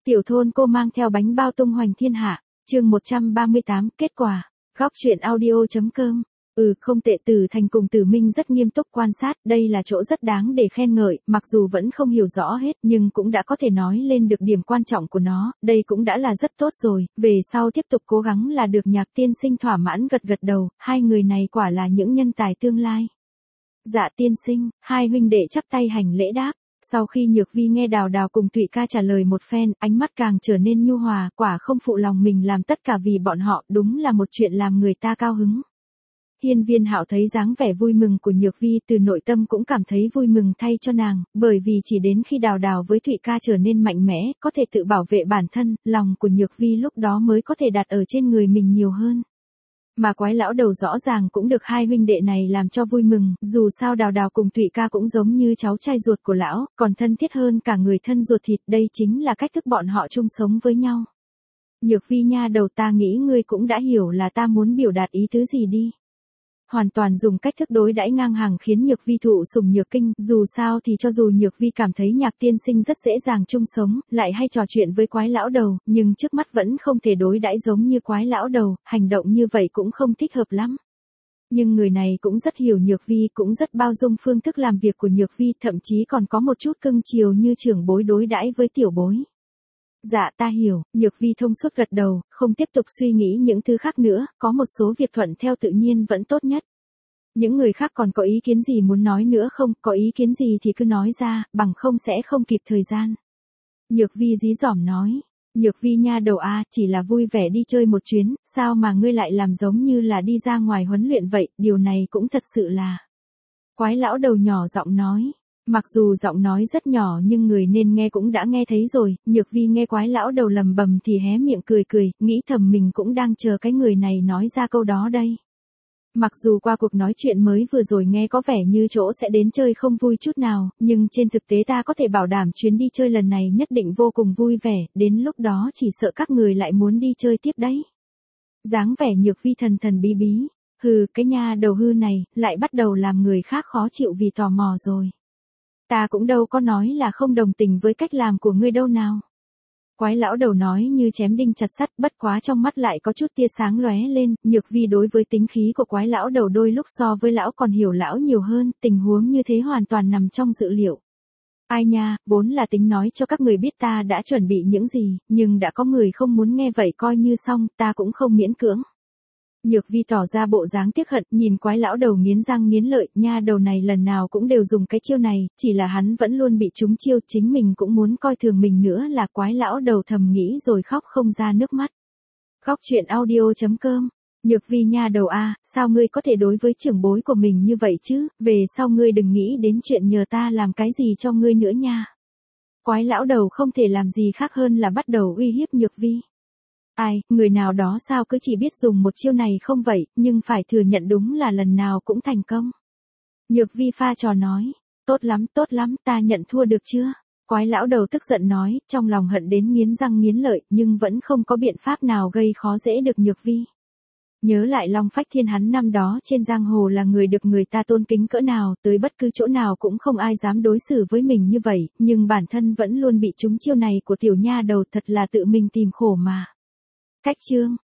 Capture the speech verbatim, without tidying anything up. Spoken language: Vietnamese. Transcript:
Tiểu thôn cô mang theo bánh bao tung hoành thiên hạ, chương một trăm ba mươi tám, kết quả. Góc truyện audio.com. Ừ, không tệ. Tử Thành cùng Tử Minh rất nghiêm túc quan sát, đây là chỗ rất đáng để khen ngợi, mặc dù vẫn không hiểu rõ hết, nhưng cũng đã có thể nói lên được điểm quan trọng của nó, đây cũng đã là rất tốt rồi, về sau tiếp tục cố gắng là được. Nhạc tiên sinh thỏa mãn gật gật đầu, hai người này quả là những nhân tài tương lai. Dạ tiên sinh, hai huynh đệ chắp tay hành lễ đáp. Sau khi Nhược Vi nghe Đào Đào cùng Thụy Ca trả lời một phen, ánh mắt càng trở nên nhu hòa, quả không phụ lòng mình làm tất cả vì bọn họ, đúng là một chuyện làm người ta cao hứng. Hiên Viên Hạo thấy dáng vẻ vui mừng của Nhược Vi, từ nội tâm cũng cảm thấy vui mừng thay cho nàng, bởi vì chỉ đến khi Đào Đào với Thụy Ca trở nên mạnh mẽ, có thể tự bảo vệ bản thân, lòng của Nhược Vi lúc đó mới có thể đặt ở trên người mình nhiều hơn. Mà Quái lão đầu rõ ràng cũng được hai huynh đệ này làm cho vui mừng, dù sao Đào Đào cùng Thụy Ca cũng giống như cháu trai ruột của lão, còn thân thiết hơn cả người thân ruột thịt, đây chính là cách thức bọn họ chung sống với nhau. Nhược Vi nha đầu, ta nghĩ ngươi cũng đã hiểu là ta muốn biểu đạt ý tứ gì đi. Hoàn toàn dùng cách thức đối đãi ngang hàng khiến Nhược Vi thụ sủng nhược kinh, dù sao thì cho dù Nhược Vi cảm thấy Nhạc tiên sinh rất dễ dàng chung sống, lại hay trò chuyện với Quái lão đầu, nhưng trước mắt vẫn không thể đối đãi giống như Quái lão đầu, hành động như vậy cũng không thích hợp lắm. Nhưng người này cũng rất hiểu Nhược Vi, cũng rất bao dung phương thức làm việc của Nhược Vi, thậm chí còn có một chút cưng chiều như trưởng bối đối đãi với tiểu bối. Dạ ta hiểu. Nhược Vi thông suốt gật đầu, không tiếp tục suy nghĩ những thứ khác nữa, có một số việc thuận theo tự nhiên vẫn tốt nhất. Những người khác còn có ý kiến gì muốn nói nữa không, có ý kiến gì thì cứ nói ra, bằng không sẽ không kịp thời gian. Nhược Vi dí dỏm nói. Nhược Vi nha đầu a, chỉ là vui vẻ đi chơi một chuyến, sao mà ngươi lại làm giống như là đi ra ngoài huấn luyện vậy, điều này cũng thật sự là. Quái lão đầu nhỏ giọng nói. Mặc dù giọng nói rất nhỏ nhưng người nên nghe cũng đã nghe thấy rồi, Nhược Vi nghe Quái lão đầu lầm bầm thì hé miệng cười cười, nghĩ thầm mình cũng đang chờ cái người này nói ra câu đó đây. Mặc dù qua cuộc nói chuyện mới vừa rồi nghe có vẻ như chỗ sẽ đến chơi không vui chút nào, nhưng trên thực tế ta có thể bảo đảm chuyến đi chơi lần này nhất định vô cùng vui vẻ, đến lúc đó chỉ sợ các người lại muốn đi chơi tiếp đấy. Dáng vẻ Nhược Vi thần thần bí bí, hừ, cái nha đầu hư này, lại bắt đầu làm người khác khó chịu vì tò mò rồi. Ta cũng đâu có nói là không đồng tình với cách làm của ngươi đâu nào. Quái lão đầu nói như chém đinh chặt sắt, bất quá trong mắt lại có chút tia sáng lóe lên, Nhược Vi đối với tính khí của Quái lão đầu đôi lúc so với lão còn hiểu lão nhiều hơn, tình huống như thế hoàn toàn nằm trong dự liệu. Ai nha, vốn là tính nói cho các người biết ta đã chuẩn bị những gì, nhưng đã có người không muốn nghe vậy coi như xong, ta cũng không miễn cưỡng. Nhược Vi tỏ ra bộ dáng tiếc hận, nhìn Quái lão đầu nghiến răng nghiến lợi, nha đầu này lần nào cũng đều dùng cái chiêu này, chỉ là hắn vẫn luôn bị trúng chiêu, chính mình cũng muốn coi thường mình nữa là. Quái lão đầu thầm nghĩ rồi khóc không ra nước mắt. Góc truyện audio.com. Nhược Vi nha đầu a, sao ngươi có thể đối với trưởng bối của mình như vậy chứ, về sau ngươi đừng nghĩ đến chuyện nhờ ta làm cái gì cho ngươi nữa nha. Quái lão đầu không thể làm gì khác hơn là bắt đầu uy hiếp Nhược Vi. Ai, người nào đó sao cứ chỉ biết dùng một chiêu này không vậy, nhưng phải thừa nhận đúng là lần nào cũng thành công. Nhược Vi pha trò nói, tốt lắm, tốt lắm, ta nhận thua được chưa? Quái lão đầu tức giận nói, trong lòng hận đến nghiến răng nghiến lợi, nhưng vẫn không có biện pháp nào gây khó dễ được Nhược Vi. Nhớ lại Long Phách Thiên hắn năm đó trên giang hồ là người được người ta tôn kính cỡ nào, tới bất cứ chỗ nào cũng không ai dám đối xử với mình như vậy, nhưng bản thân vẫn luôn bị trúng chiêu này của tiểu nha đầu, thật là tự mình tìm khổ mà. Cách chương